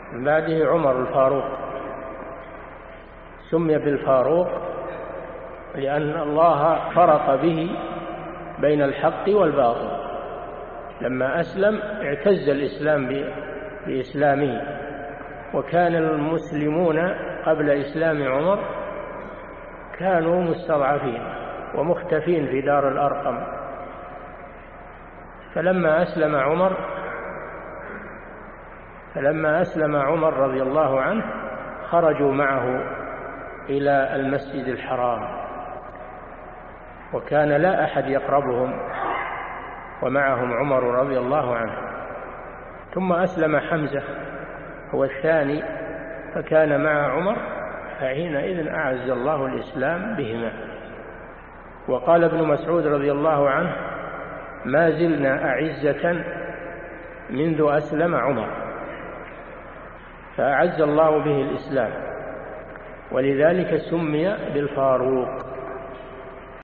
من بعده عمر الفاروق. سمي بالفاروق لأن الله فرق به بين الحق والباطل. لما أسلم اعتز الإسلام بإسلامه، وكان المسلمون قبل إسلام عمر كانوا مستضعفين ومختفين في دار الأرقم. فلما أسلم عمر رضي الله عنه خرجوا معه إلى المسجد الحرام، وكان لا أحد يقربهم ومعهم عمر رضي الله عنه. ثم أسلم حمزة هو الثاني فكان مع عمر، فحينئذ أعز الله الإسلام بهما. وقال ابن مسعود رضي الله عنه: ما زلنا أعزة منذ أسلم عمر. فأعز الله به الإسلام، ولذلك سمي بالفاروق.